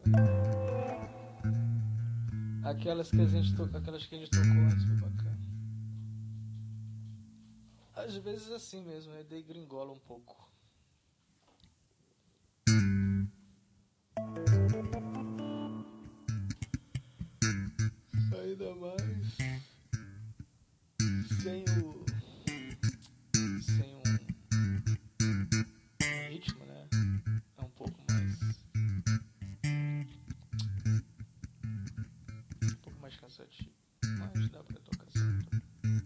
Aquelas que a gente tocou antes, foi bacana. Às vezes assim mesmo, é degringola um pouco. Ainda mais sem um ritmo, né? É um pouco mais cansativo, mas dá pra tocar sempre.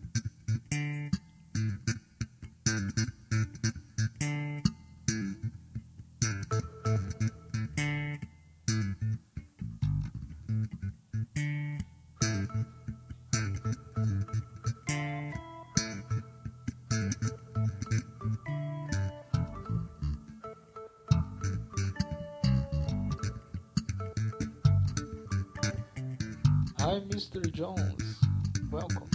Hi, Mr. Jones. Welcome.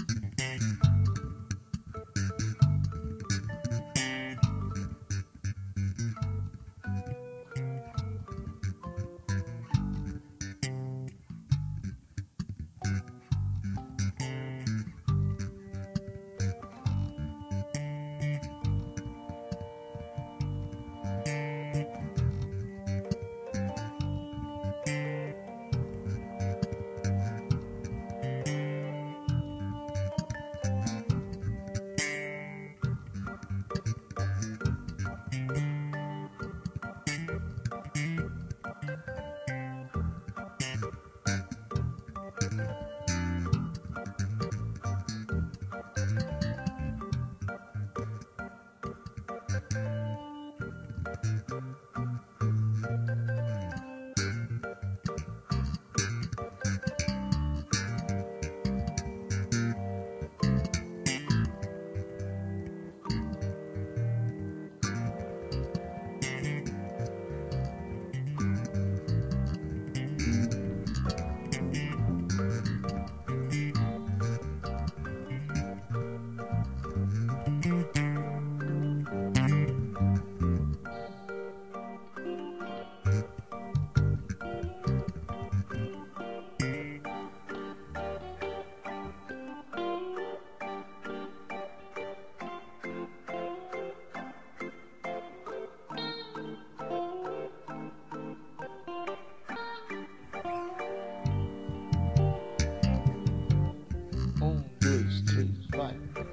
Dois, três, vai.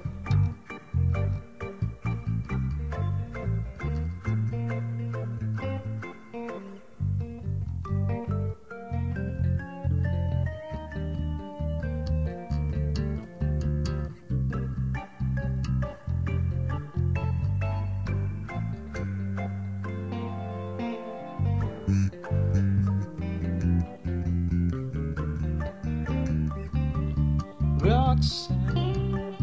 Roxanne,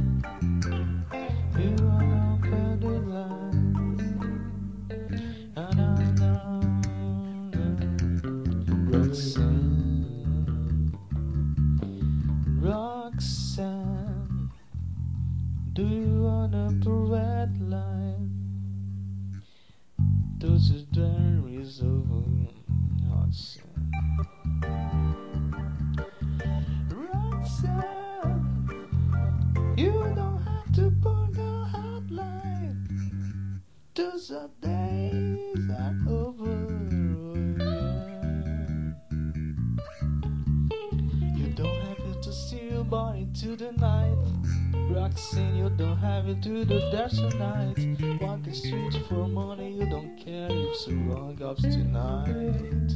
you are not the line. Roxanne, Roxanne, do you wanna red line? Those are diaries over Roxanne. Roxanne, you don't have to put a hotline. Those are days are over. You don't have to see your body to the night. Roxanne, you don't have to do dance tonight. Walk the streets for money, you don't care if the wrong ups tonight.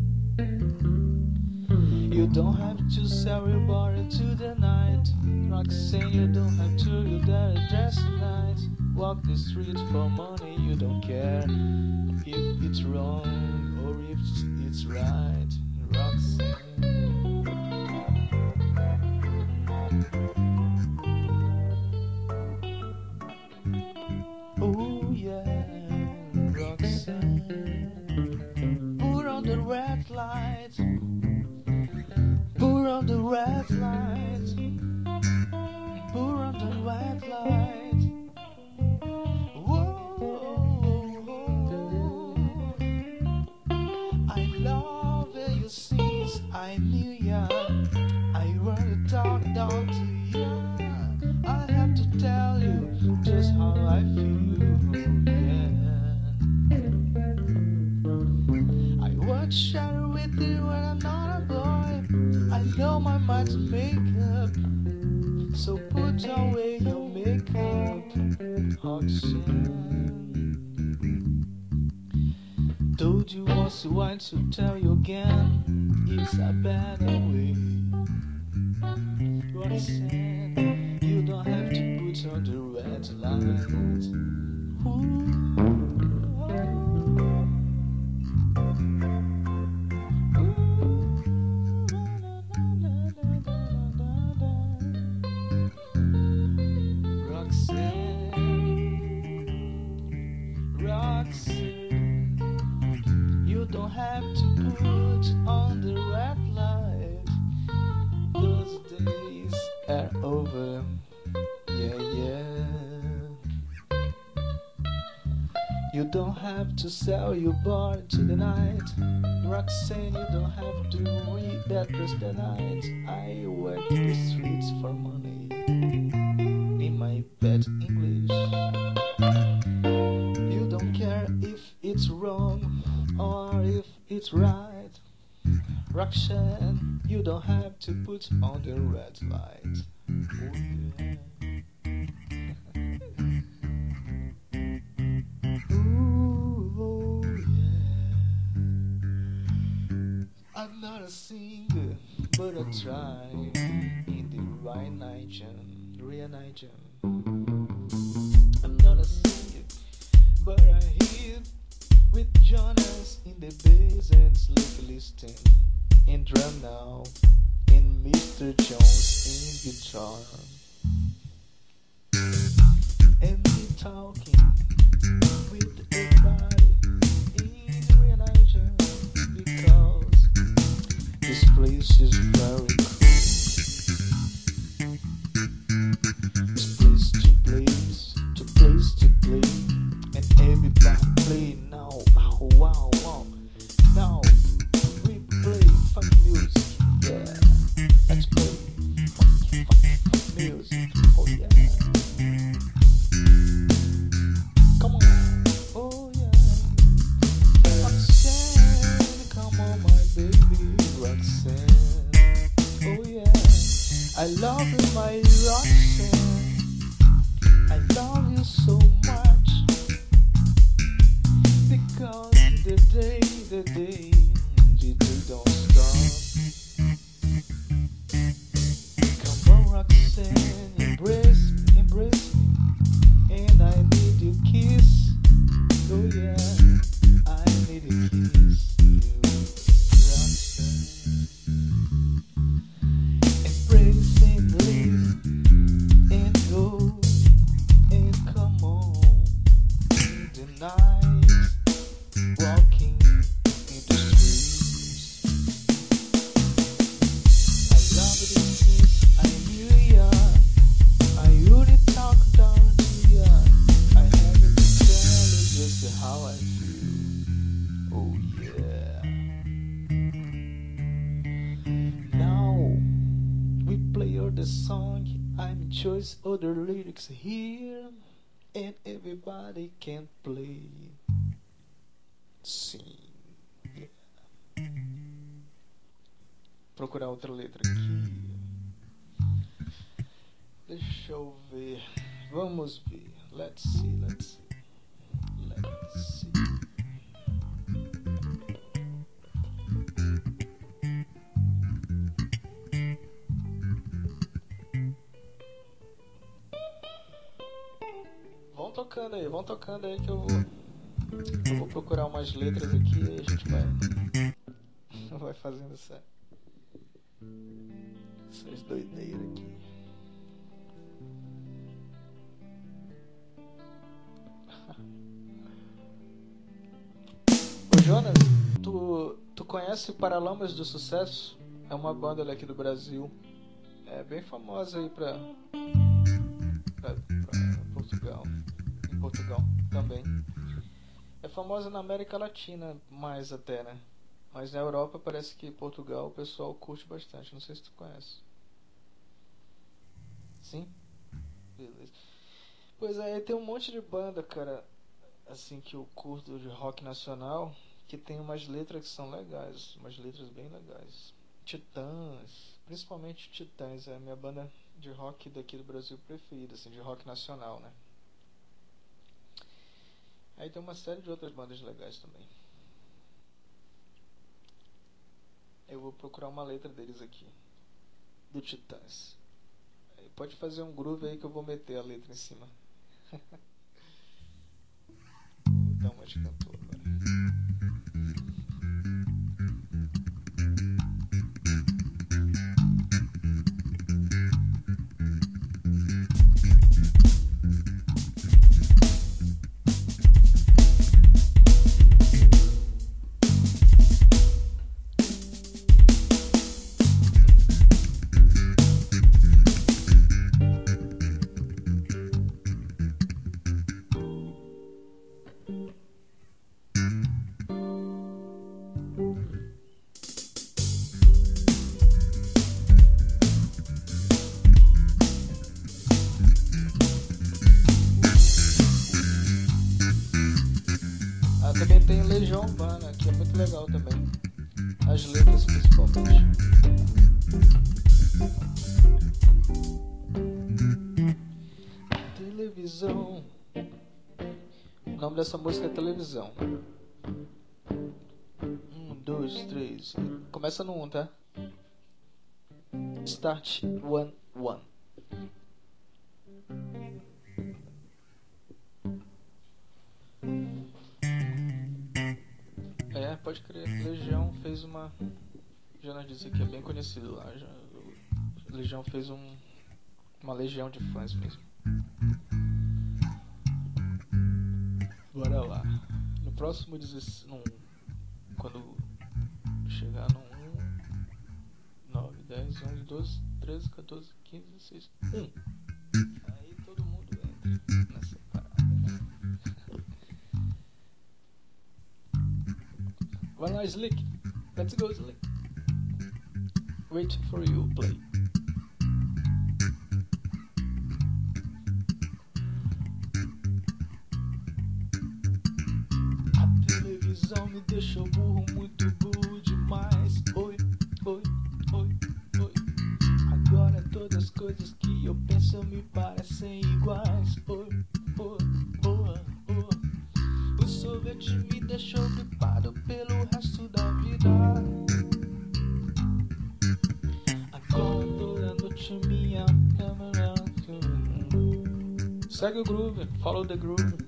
You don't have to sell your body to the night. Roxanne, you don't have to do that dress tonight. Walk the streets for money, you don't care if it's wrong or if it's right. Roxanne. Oh yeah, Roxanne. Put on the red light. Put on the red light. Put on the red light. Whoa, I love makeup. So put away your makeup, Roxanne. Told you once, once to tell you again, it's a better way. Roxanne, you don't have to put on the red light. Roxanne, you don't have to put on the red light. Those days are over. Yeah, yeah. You don't have to sell your body to the night. Roxanne, you don't have to read that just the night. I work the streets for money. In my bad English. You don't care if it's wrong or if it's right. Roxanne, you don't have to put on the red light. Oh, yeah. Ooh, yeah. I'm not a singer, but I try in the right Nigerian, real Nigerian. I'm not a singer, but I hear with Jonas in the bass and Slick listening in drum now, and Mr. Jones in guitar, and me talking with everybody in real Niger, because this place is very cool. This place to place, to place to play, and everybody play now. Oh, wow, wow. Now we play funk music. Yeah, let's play funk music. Oh yeah. Come on. Oh yeah. Roxanne, come on my baby Roxanne. Oh yeah. I love you my Roxanne. I love you so much. Because the day you don't stop. Come on Roxanne, embrace me, and I need your kiss. Oh yeah, I need a kiss, you Roxanne. Embrace and leave and go and come on in the night, walking in the streets. I love it since I knew ya. I wouldn't talk down to ya. I haven't to tell you just how I feel. Oh yeah. Now we play all the song. I'm choice other lyrics here, and everybody can play. Sim. Yeah. Procurar outra letra aqui. Deixa eu ver. Vamos ver. Let's see. Vão tocando aí que eu vou procurar umas letras aqui e a gente vai fazendo essas doideiras aqui. Ô Jonas, tu conhece Paralamas do Sucesso? É uma banda aqui do Brasil. É bem famosa aí pra Portugal. Em Portugal também. É famosa na América Latina mais até, né? Mas na Europa parece que Portugal o pessoal curte bastante. Não sei se tu conhece. Sim? Beleza. Pois é, tem um monte de banda, cara, assim, que eu curto de rock nacional, que tem umas letras que são legais, umas letras bem legais. Titãs, principalmente Titãs, é a minha banda de rock daqui do Brasil preferida, assim, de rock nacional, né? Aí tem uma série de outras bandas legais também. Eu vou procurar uma letra deles aqui, do Titãs. Aí pode fazer um groove aí que eu vou meter a letra em cima. Vou dar uma de cantor agora. Também tem Legião Urbana, que é muito legal também. As letras principalmente. Televisão. O nome dessa música é Televisão. 1, 2, 3. Começa no 1, tá? Start 1, 1. É, pode crer. Legião fez uma... Já nós disse que é bem conhecido lá. Legião fez uma legião de fãs mesmo. Bora lá. No próximo 16... Quando chegar no 1, 9, 10, 11, 12, 13, 14, 15, 16... 1. Aí todo mundo entra nessa parada. Vai lá, Slick. Let's go, Slick. Waiting for you, play. A televisão me deixou burro, muito burro demais. Oi, oi, oi, oi. Agora todas as coisas que eu penso me parecem iguais. Oi, oi, oi, oi. O sorvete me deixou gripado pelo resto da vida. Agora toda noite minha câmera. Segue o groove, follow the groove.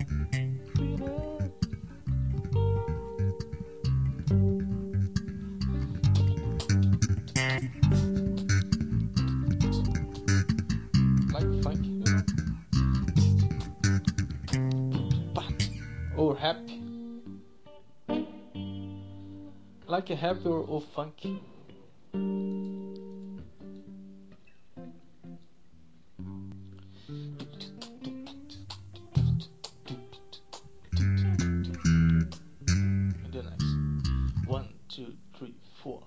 Like funk, you know? Or rap. Like a rap or funk. And then nice. 1, 2, 3, 4.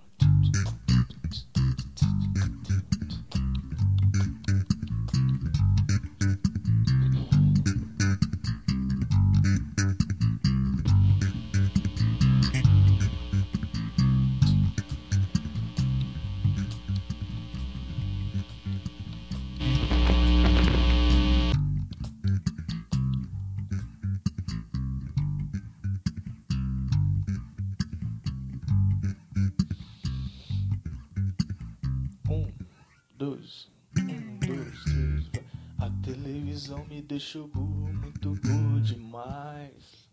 Dois, 1, 2, 3, vai. A televisão me deixou burro, muito burro demais.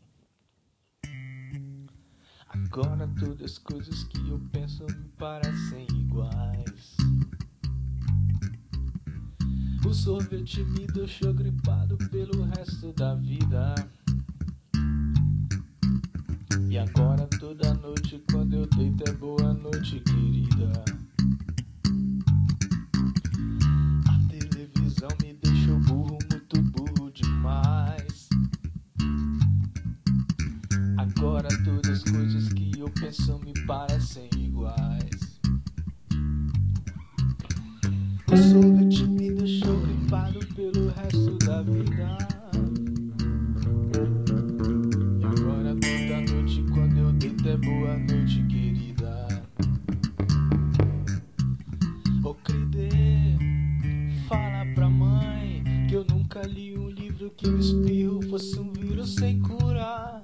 Agora todas as coisas que eu penso me parecem iguais. O sorvete me deixou gripado pelo resto da vida. E agora toda noite quando eu deito é boa noite, querida. Me deixou burro, muito burro demais. Agora todas as coisas que eu penso me parecem iguais. O sorvete me deixou gripado pelo resto da vida. E agora toda noite quando eu deito é boa noite, querida. nunca li um livro que o espirro fosse um vírus sem cura.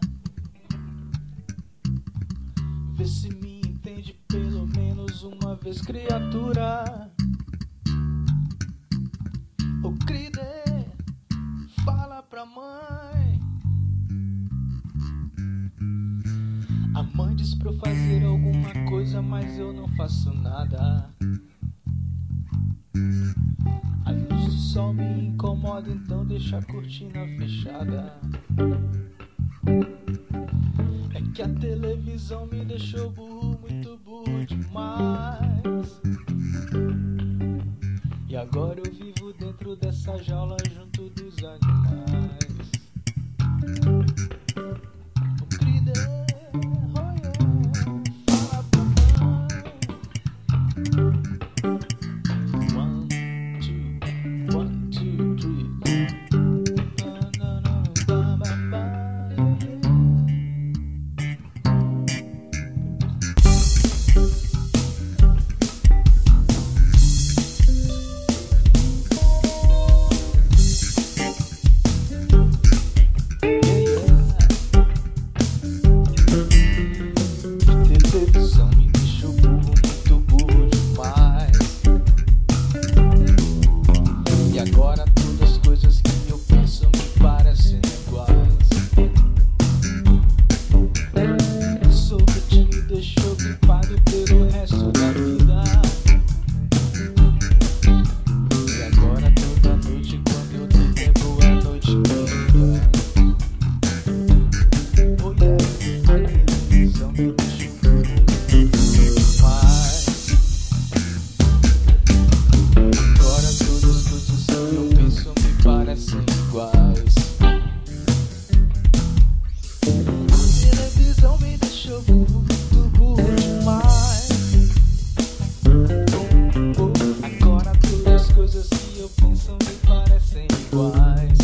Vê se me entende pelo menos uma vez, criatura. Ô Cride, fala pra mãe. A mãe diz pra eu fazer alguma coisa, mas eu não faço nada. A luz do sol me incomoda, então deixa a cortina fechada. É que a televisão me deixou burro, muito burro demais. E agora eu vivo dentro dessa jaula junto dos animais. O Cride, oh yeah, fala pra mãe. 1, 2, 1, 2, 3. Televisão me deixou burro, muito burro demais. E agora todas as coisas que eu penso me parecem iguais. O sorvete me deixou gripado pelo resto da vida. E agora toda noite quando eu deito é boa noite, querida. Oh yeah, a televisão me deixou parecem iguais. A televisão me deixou burro, muito burro demais. Agora todas as coisas que eu penso me parecem iguais.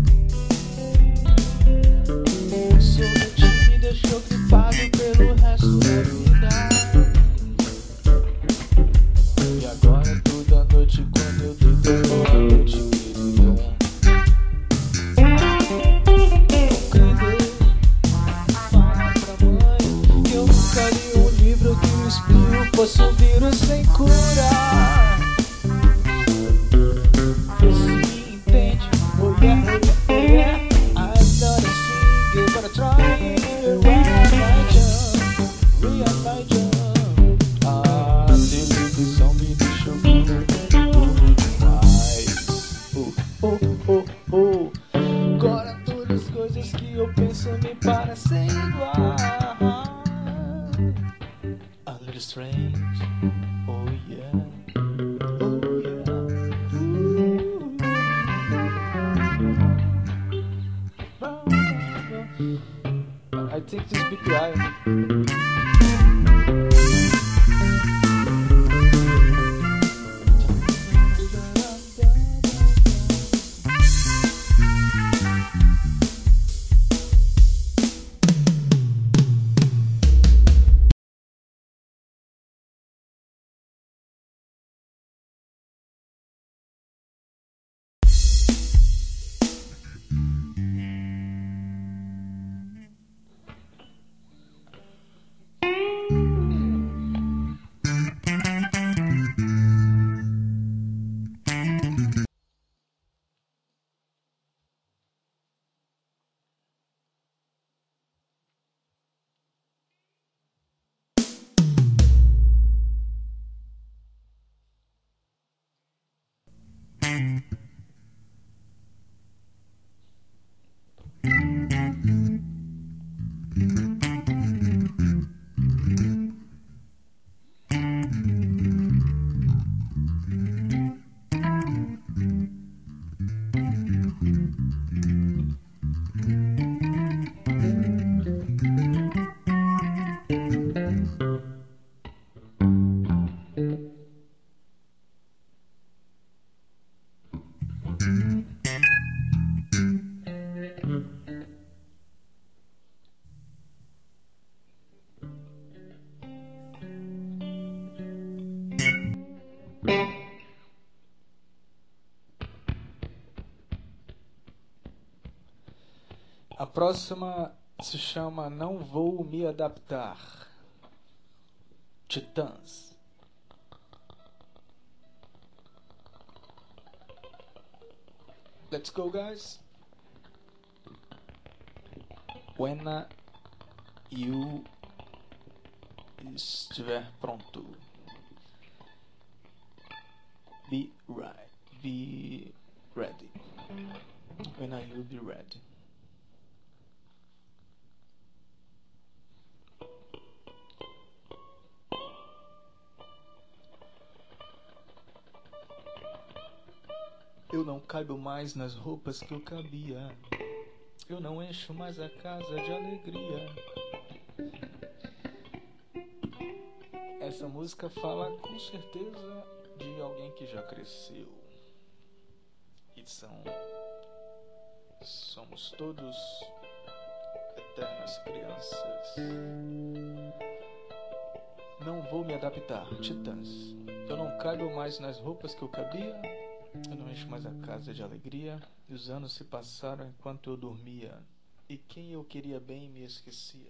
O sorvete me deixou gripado pelo resto da vida. E agora toda noite quando eu deito é boa noite, querida. Fosse um vírus sem cura. Vê se me entende. Oh yeah, oh yeah, I'm not a singer, but I try to realize you. A televisão me deixou burro demais. Agora todas as coisas que eu penso me parecem iguais. A little strange, oh yeah, oh yeah. I think this big guy. A próxima se chama Não Vou Me Adaptar. Titãs. Let's go, guys. When you estiver pronto. Be ready. When you be ready. Eu não caibo mais nas roupas que eu cabia. Eu não encho mais a casa de alegria. Essa música fala com certeza de alguém que já cresceu. E somos todos eternas crianças. Não vou me adaptar, Titãs. Eu não caibo mais nas roupas que eu cabia. Eu não encho mais a casa de alegria. E os anos se passaram enquanto eu dormia. E quem eu queria bem me esquecia.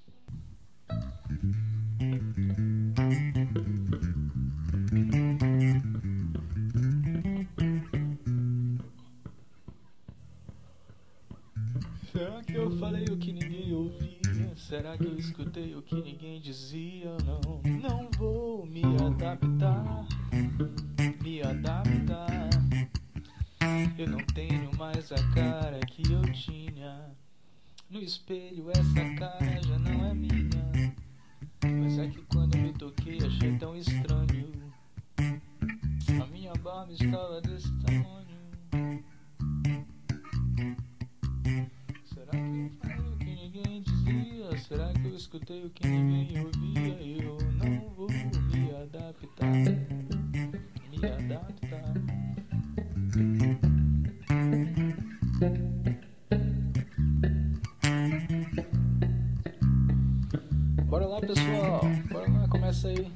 Será que eu falei o que ninguém ouvia? Será que eu escutei o que ninguém dizia? Não vou me adaptar. Me adaptar. Eu não tenho mais a cara que eu tinha. No espelho essa cara já não é minha. Mas é que quando me toquei achei tão estranho. A minha barba estava desse tamanho. Será que eu falei o que ninguém dizia? Será que eu escutei o que ninguém ouvia? Eu não vou me adaptar. Me adaptar. Bora lá, pessoal. Bora lá, começa aí.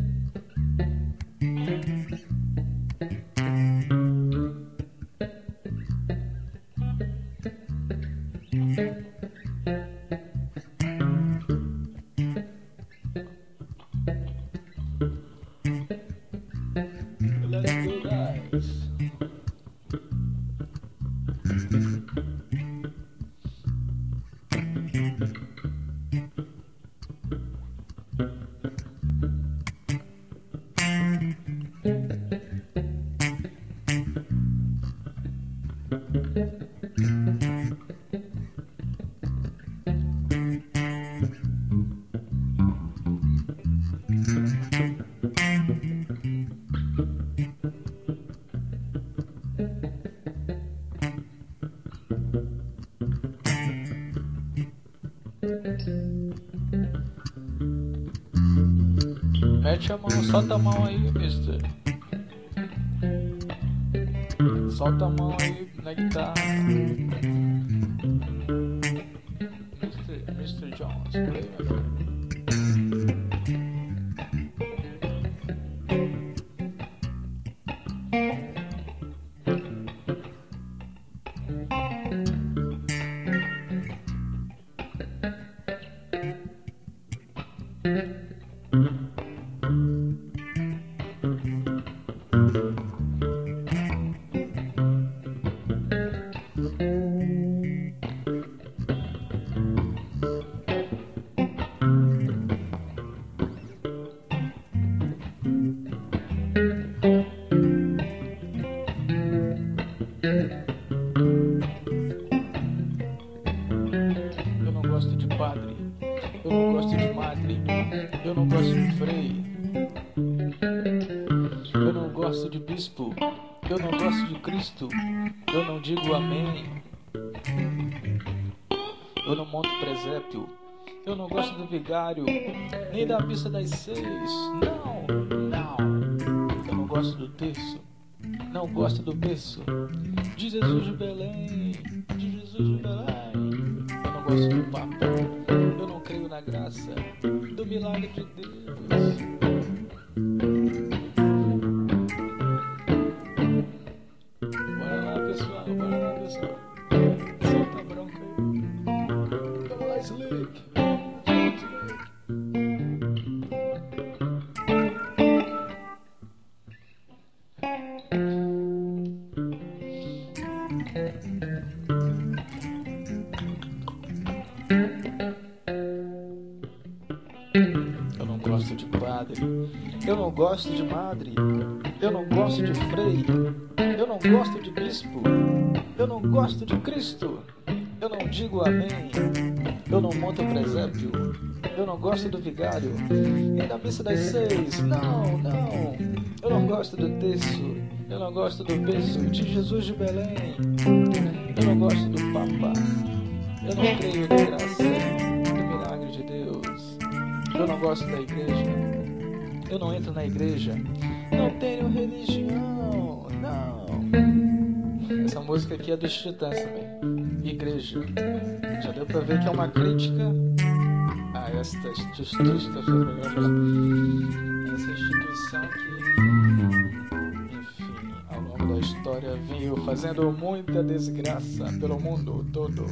Let's go, guys. Mete a mão, solta a mão aí, mister. Solta a mão aí na guitarra. Mr. Jones, play, my friend. Eu não gosto de padre, eu não gosto de madre, eu não gosto de frei, eu não gosto de bispo, eu não gosto de Cristo, eu não digo amém, eu não monto presépio, eu não gosto do vigário, nem da missa das 6, não, eu não gosto do terço, não gosto do berço, de Jesus de Belém, de Jesus de Belém. Eu não gosto do Papa, eu não creio na graça do milagre de Deus. Bora lá, pessoal, bora lá, pessoal. Solta a bronca aí. padre, eu não gosto de madre, eu não gosto de frei, eu não gosto de bispo, eu não gosto de Cristo, eu não digo amém, eu não monto presépio, eu não gosto do vigário, e na missa das 6, não, eu não gosto do terço, eu não gosto do berço de Jesus de Belém, eu não gosto do Papa, eu não creio na graça do milagre de Deus, eu não gosto da igreja, eu não entro na igreja, não tenho religião, não. Essa música aqui é dos Titãs também, Igreja. Já deu pra ver que é uma crítica a essa instituição que, enfim, ao longo da história veio fazendo muita desgraça pelo mundo todo.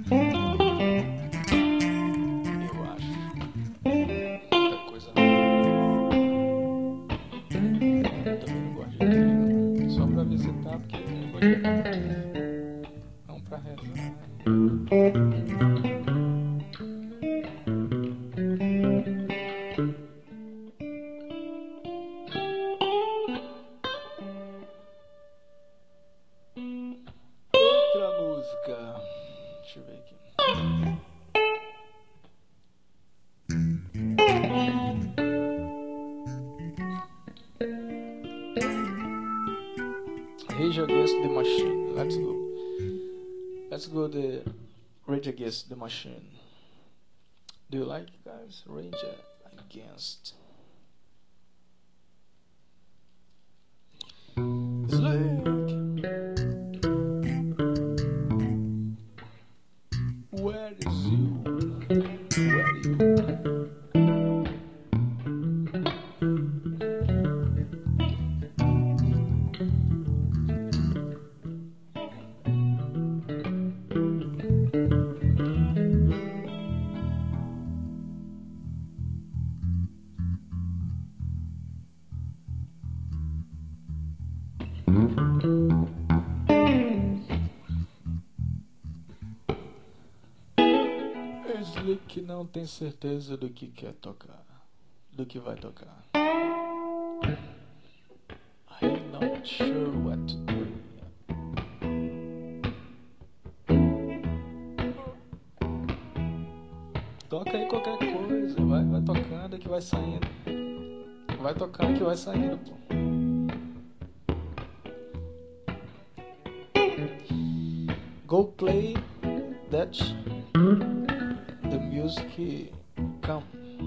Eu acho. Muita coisa. Eu também não gosto de igreja. Só pra visitar, porque eu não gosto de igreja. Não pra rezar. Outra música. Deixa eu ver aqui. Rage Against the Machine. Let's go. Let's go the Rage Against the Machine. Do you like it, guys? Rage Against. Slick. Where is you? Where are you? Slick não tem certeza do que quer tocar, do que vai tocar. I'm not sure what to do. Toca aí qualquer coisa, vai tocando que vai saindo. Vai tocando que vai saindo, pô. Go play that the music come.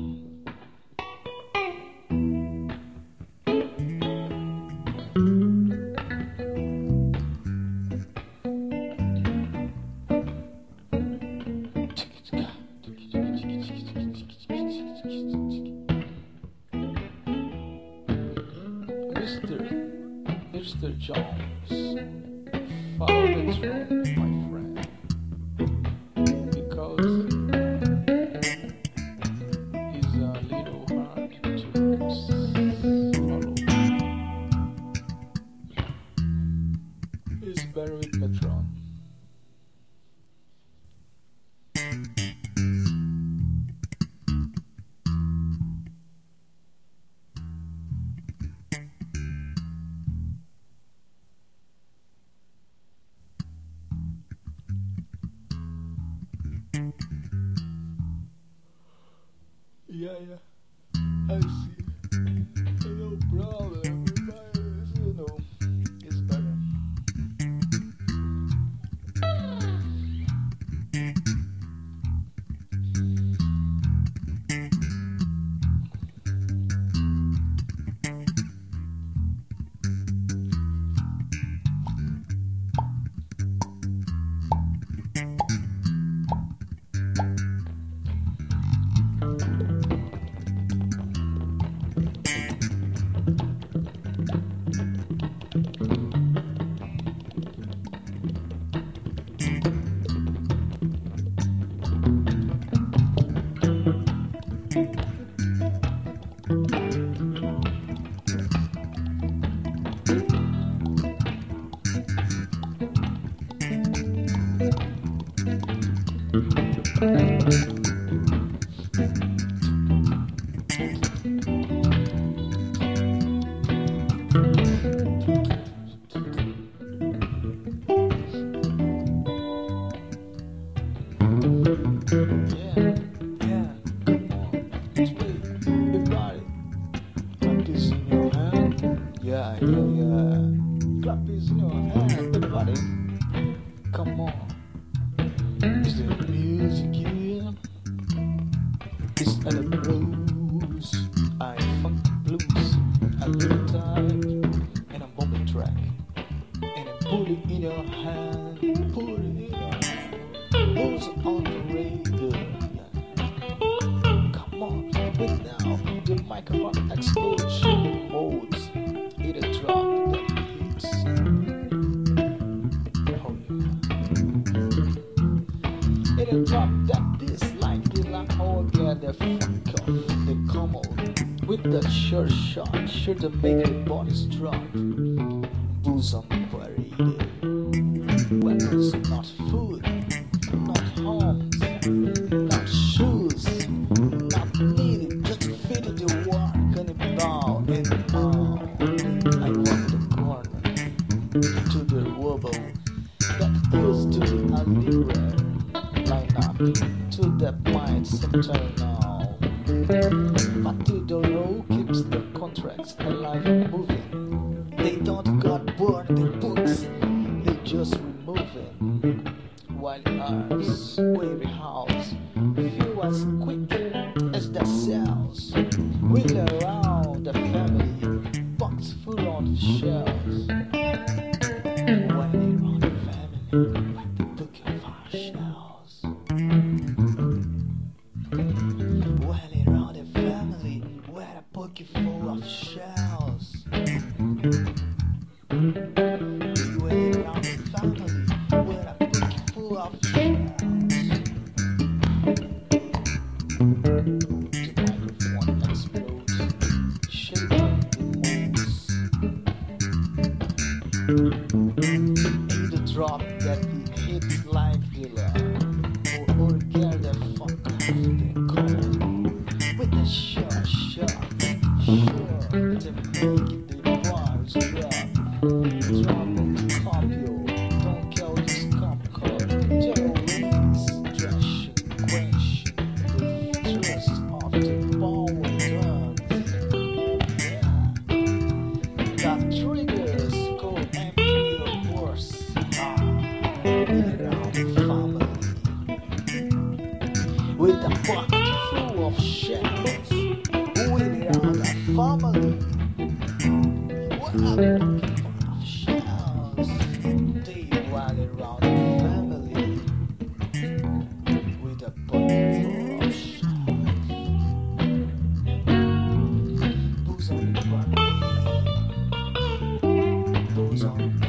Mr. Jones, follow the trend, my friend, because it's a little hard to follow. It's better with Metron. Yeah, I see. No problem, but you know, it's better. is in your hand, everybody. Come on. Is the music you hear? It's the blues. I funk blues. A little time and a moment track. And I put it in your hand. Put it in your hand. Blues on the radio. Yeah. Come on. But now the microphone explosion modes. It a drop that hits. Oh yeah. It a drop that dislike the like oh yeah the fuck off the come on with that sure shot sure to make your bodies drop. Booze on the parade. Weapons not food, not homes, not shoes, not needed, just fit the work and the bow and the bow. I walk the corner to the wobble that used to be a liberal line up to that mind center now. But to the law keeps the contracts alive and moving. They don't got bored the books, they just removing. While ours wavy house feel as quick as the cells. Wheel around the family, box full of shells. While around the family, like the book of our shells. While around the family, where a book full of shells. While around the family, where a book full of shells. The microphone explodes, shaking the moves. In the drop that it hits like the or get the fuck off the call with the sure to make the bars drop. Drop on the copio, don't kill this cop car. Terrorists, trashing, quenching the thirst of the power guns. Yeah. That triggers go empty your horse. Around the family with a bucket full of shells. With around the family. What a bucket full of shells. They rally around the family with a bucket full of shells. Booze on the parade. Booze on the parade.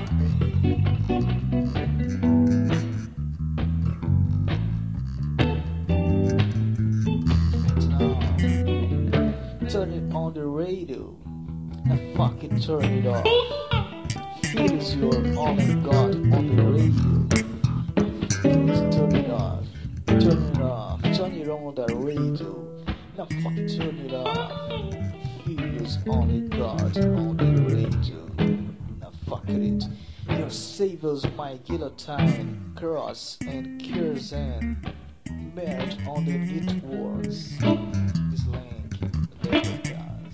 Turn it on the radio and fucking turn it off. Feels your oh my god on the radio. Turn it off, turn it off, turn it on the radio. Now fucking turn it off. Feels only God on the radio. Now fuck it. Your saviors my guillotine, cross and kerosene. Merge on the it works. This link, there it does.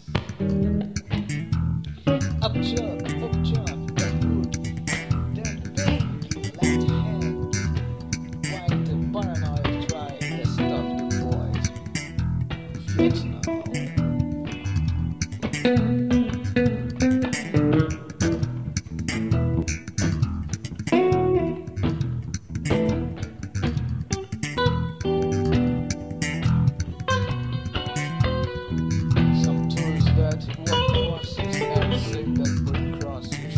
Up jump, that boogie, that baby, left hand. Why the paranoid try to stuff the boys? Fix now. Some tours that walk crosses and save that put crosses.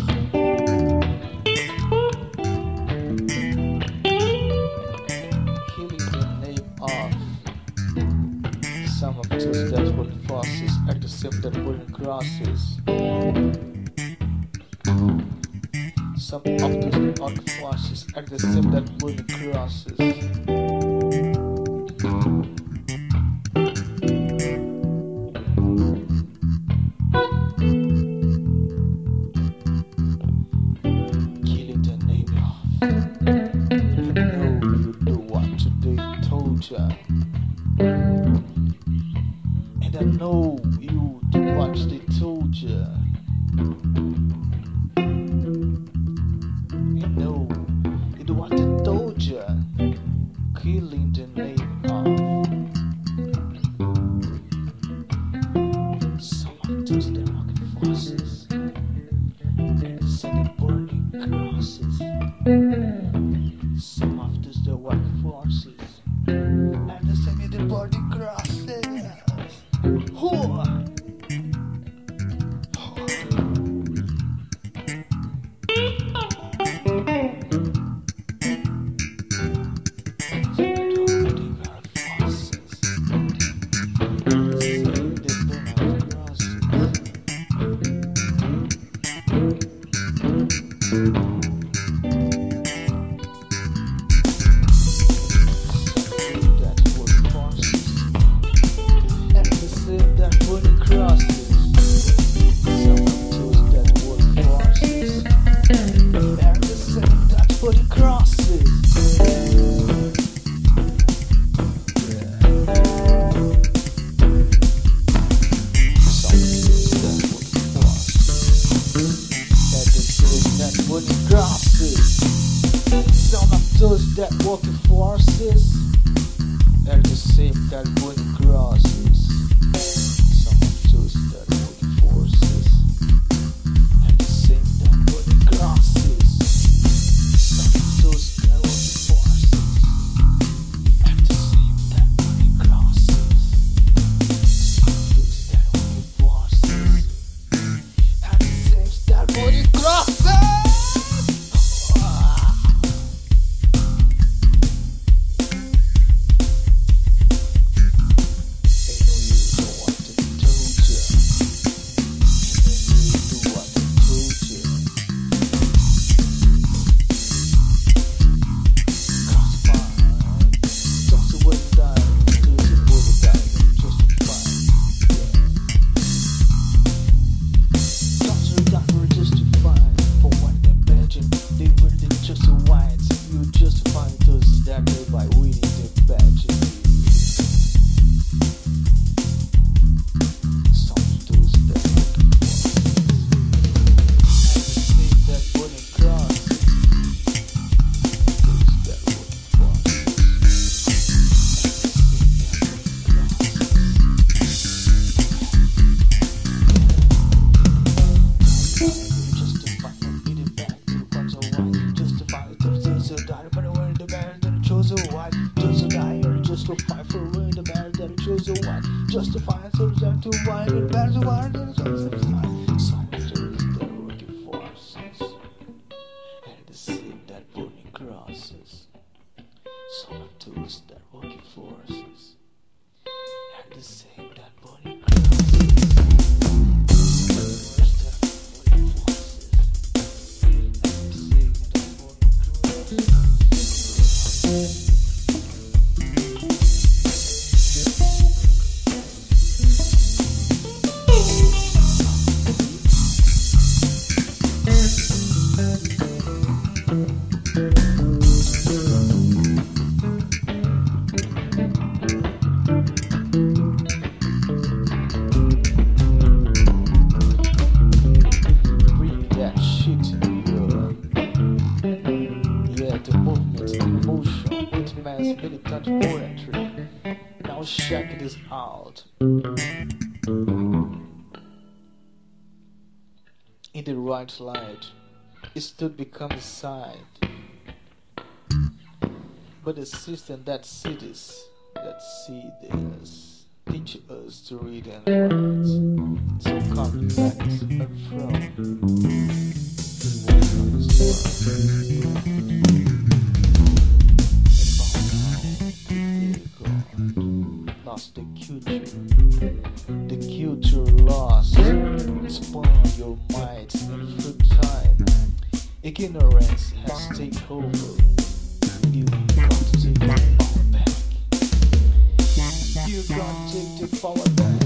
Killing the name of some of those that put crosses at the same that put crosses. Some of those are crosses at the same that put crosses. Killing the name of. You know you do what today told ya. And I know you do what they told ya. Some of this the workforces, and the same the body crosses. Whoa. That walking forces are the same that burning crosses. Some of those that walking forces are the same that burning crosses. Some of those that walking forces are the same that burning crosses. Some of those that walking forces are the same that burning crosses. Justify for ruin the bad that chose a white. Justify so that to white and bad to white and justify. Some of those that working forces and the same that burning crosses. Some of those that working forces and the same that burning crosses. Militant poetry. Now check this out. In the right light, it stood become a sight. But the system that cities that see this teach us to read and write. So complex and from lost the culture lost. Spawn your mind in through time. Ignorance has taken over. You got to take the power back. You got to take the power back.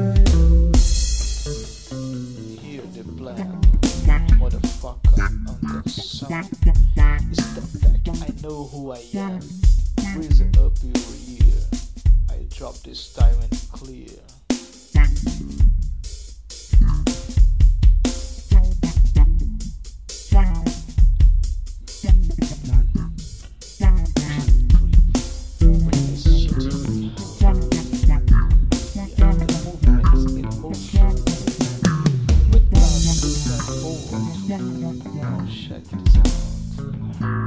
Hear the plan, motherfucker on the song. Step back, I know who I am. Raise it up your ear. I drop this time and clear. Check this out.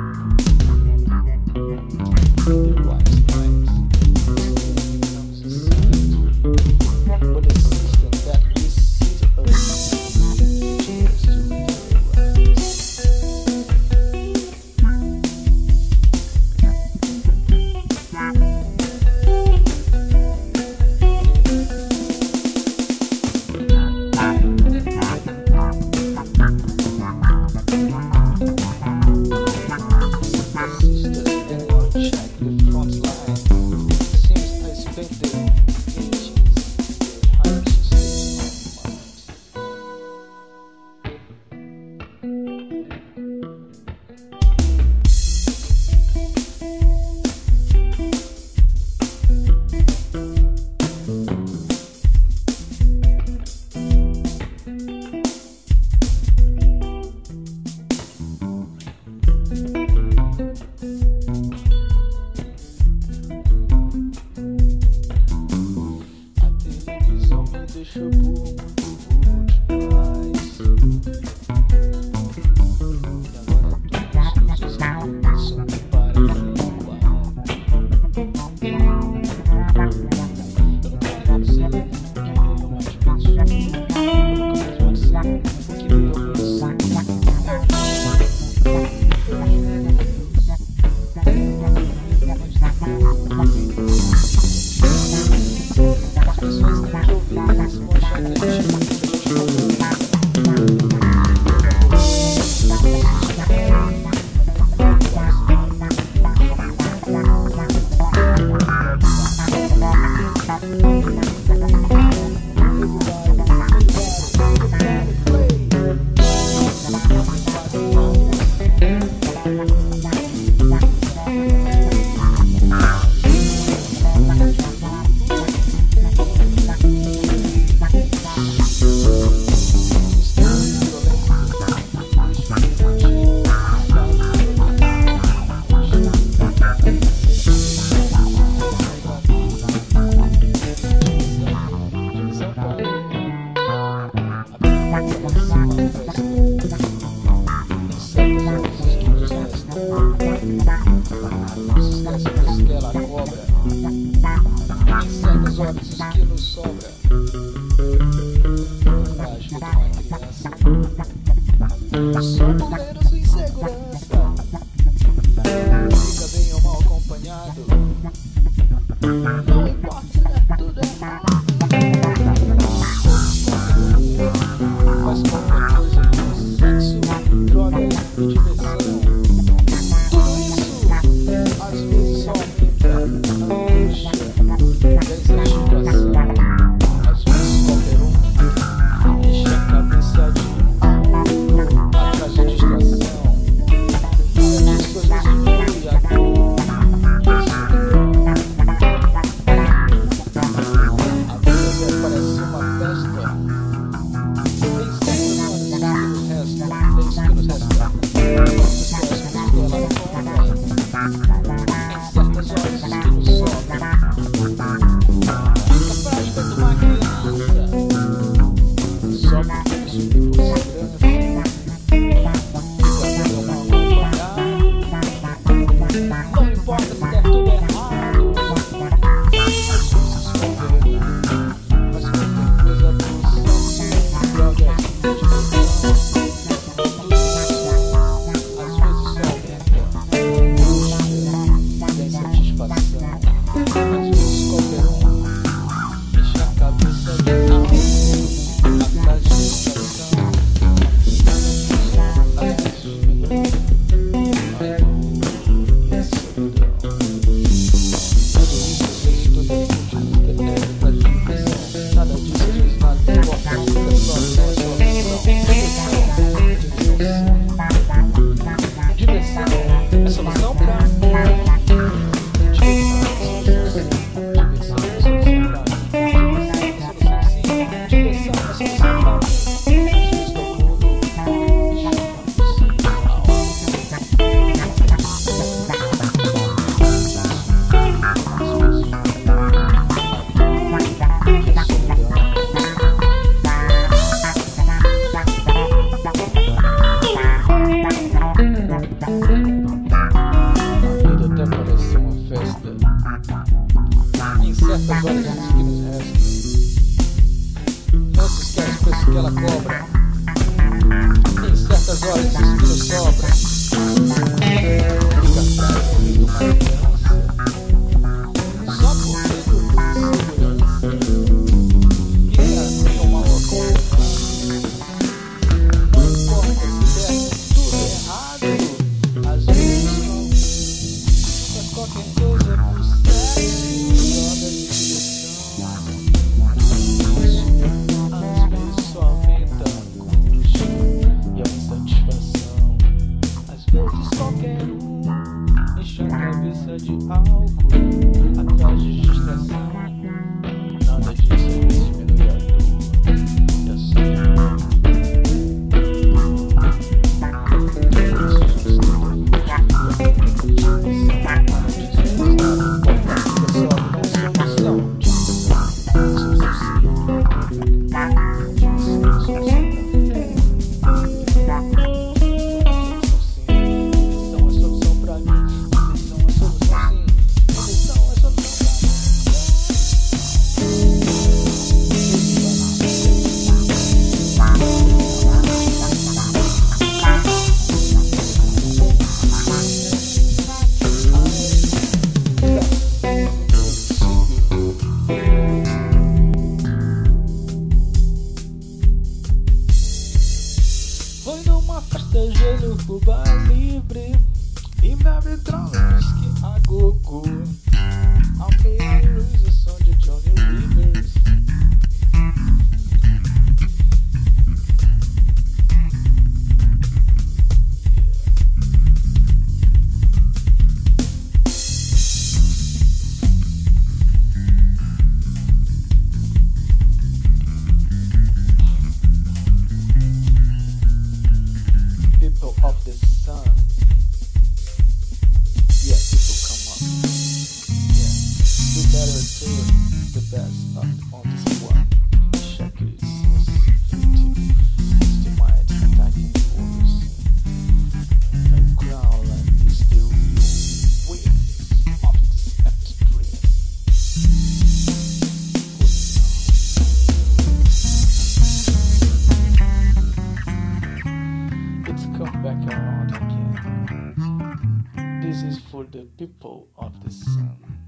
This is for the people of the sun.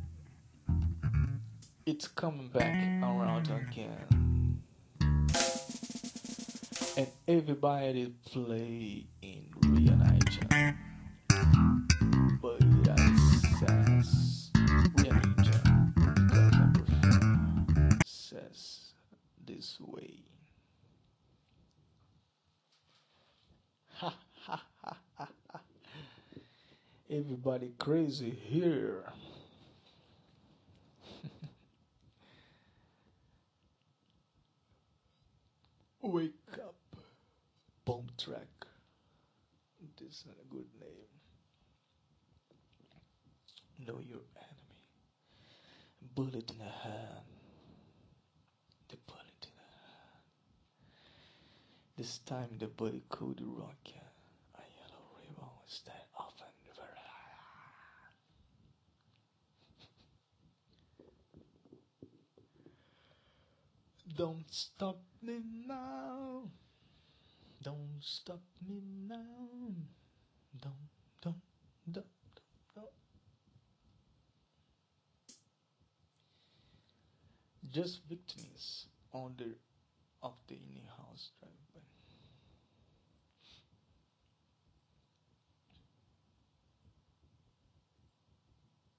It's coming back around again. And everybody play in Rio Niger. But I says Rio Niger because I prefer says this way. Ha ha ha ha ha. Everybody crazy here. Wake up. Bomb track. This is a good name. Know your enemy. Bullet in the hand. The bullet in the hand. This time the body could rock. A yellow ribbon instead of an Don't stop me now. Don't stop me now. Don't, don't, don't, don't. Just victims on the of the in-house drive-by.